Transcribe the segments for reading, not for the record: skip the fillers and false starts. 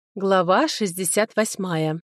Глава 68.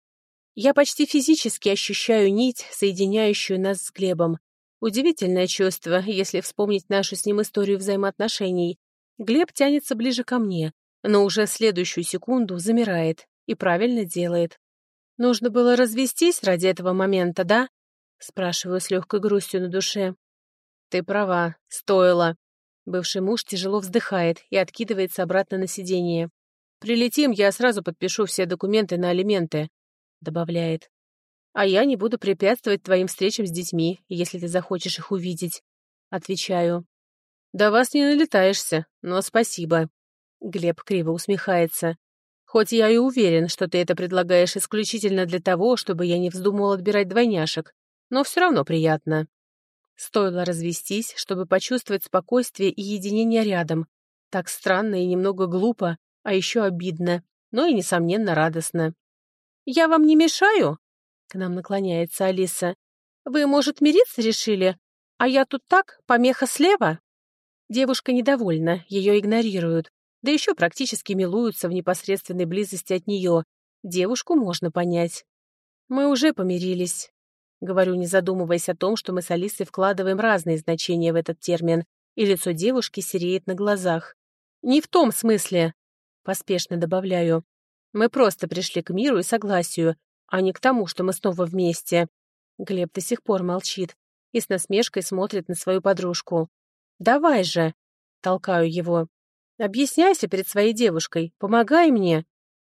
Я почти физически ощущаю нить, соединяющую нас с Глебом. Удивительное чувство, если вспомнить нашу с ним историю взаимоотношений. Глеб тянется ближе ко мне, но уже в следующую секунду замирает и правильно делает. «Нужно было развестись ради этого момента, да?» Спрашиваю с легкой грустью на душе. «Ты права, стоило». Бывший муж тяжело вздыхает и откидывается обратно на сиденье. «Прилетим, я сразу подпишу все документы на алименты», — добавляет. «А я не буду препятствовать твоим встречам с детьми, если ты захочешь их увидеть», — отвечаю. «До вас не налетаешься, но спасибо», — Глеб криво усмехается. «Хоть я и уверен, что ты это предлагаешь исключительно для того, чтобы я не вздумал отбирать двойняшек, но все равно приятно». Стоило развестись, чтобы почувствовать спокойствие и единение рядом. Так странно и немного глупо, а еще обидно, но и, несомненно, радостно. «Я вам не мешаю?» — к нам наклоняется Алиса. «Вы, может, мириться решили? А я тут так, помеха слева?» Девушка недовольна, ее игнорируют, да еще практически милуются в непосредственной близости от нее. Девушку можно понять. «Мы уже помирились», — говорю, не задумываясь о том, что мы с Алисой вкладываем разные значения в этот термин, и лицо девушки сереет на глазах. «Не в том смысле», — поспешно добавляю. «Мы просто пришли к миру и согласию, а не к тому, что мы снова вместе». Глеб до сих пор молчит и с насмешкой смотрит на свою подружку. «Давай же!» — толкаю его. «Объясняйся перед своей девушкой, помогай мне».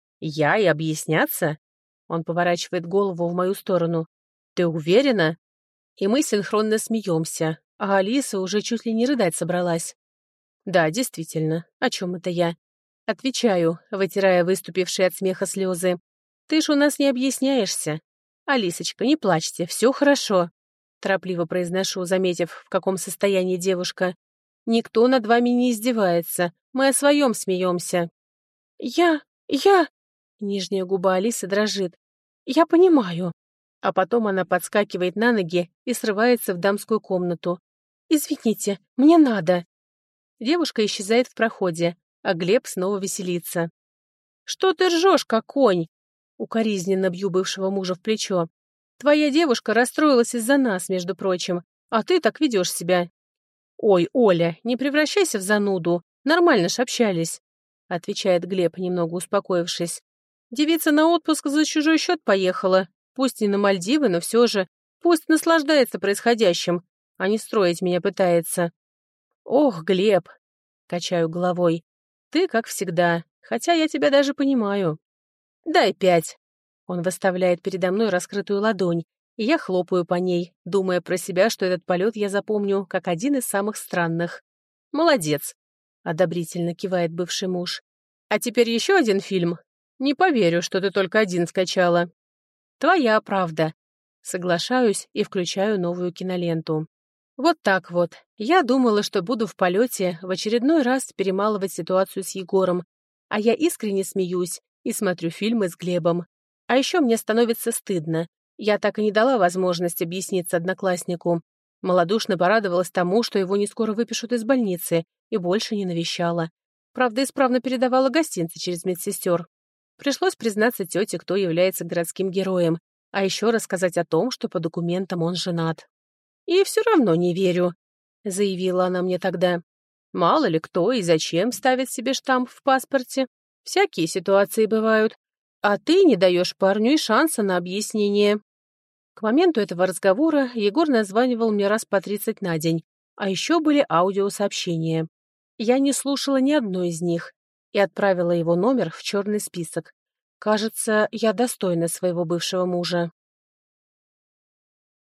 «Я и объясняться?» Он поворачивает голову в мою сторону. «Ты уверена?» И мы синхронно смеемся, а Алиса уже чуть ли не рыдать собралась. «Да, действительно, о чем это я?» Отвечаю, вытирая выступившие от смеха слезы. «Ты ж у нас не объясняешься. Алисочка, не плачьте, все хорошо», торопливо произношу, заметив, в каком состоянии девушка. «Никто над вами не издевается, мы о своем смеемся». «Я... Нижняя губа Алисы дрожит. «Я понимаю». А потом она подскакивает на ноги и срывается в дамскую комнату. «Извините, мне надо». Девушка исчезает в проходе, а Глеб снова веселится. «Что ты ржешь, как конь?» Укоризненно бью бывшего мужа в плечо. «Твоя девушка расстроилась из-за нас, между прочим, а ты так ведешь себя». «Ой, Оля, не превращайся в зануду, нормально ж общались», отвечает Глеб, немного успокоившись. «Девица на отпуск за чужой счет поехала, пусть не на Мальдивы, но все же, пусть наслаждается происходящим, а не строить меня пытается». «Ох, Глеб», — качаю головой, — «ты как всегда, хотя я тебя даже понимаю». «Дай 5». Он выставляет передо мной раскрытую ладонь, и я хлопаю по ней, думая про себя, что этот полет я запомню как один из самых странных. «Молодец», — одобрительно кивает бывший муж. «А теперь еще один фильм? Не поверю, что ты только один скачала». «Твоя правда». Соглашаюсь и включаю новую киноленту. Вот так вот. Я думала, что буду в полете в очередной раз перемалывать ситуацию с Егором, а я искренне смеюсь и смотрю фильмы с Глебом. А еще мне становится стыдно. Я так и не дала возможность объясниться однокласснику. Малодушно порадовалась тому, что его не скоро выпишут из больницы, и больше не навещала. Правда, исправно передавала гостинцы через медсестер. Пришлось признаться тете, кто является городским героем, а еще рассказать о том, что по документам он женат. «И все равно не верю», — заявила она мне тогда. «Мало ли кто и зачем ставит себе штамп в паспорте. Всякие ситуации бывают. А ты не даешь парню и шанса на объяснение». К моменту этого разговора Егор названивал мне раз по 30 на день, а еще были аудиосообщения. Я не слушала ни одной из них и отправила его номер в черный список. Кажется, я достойна своего бывшего мужа.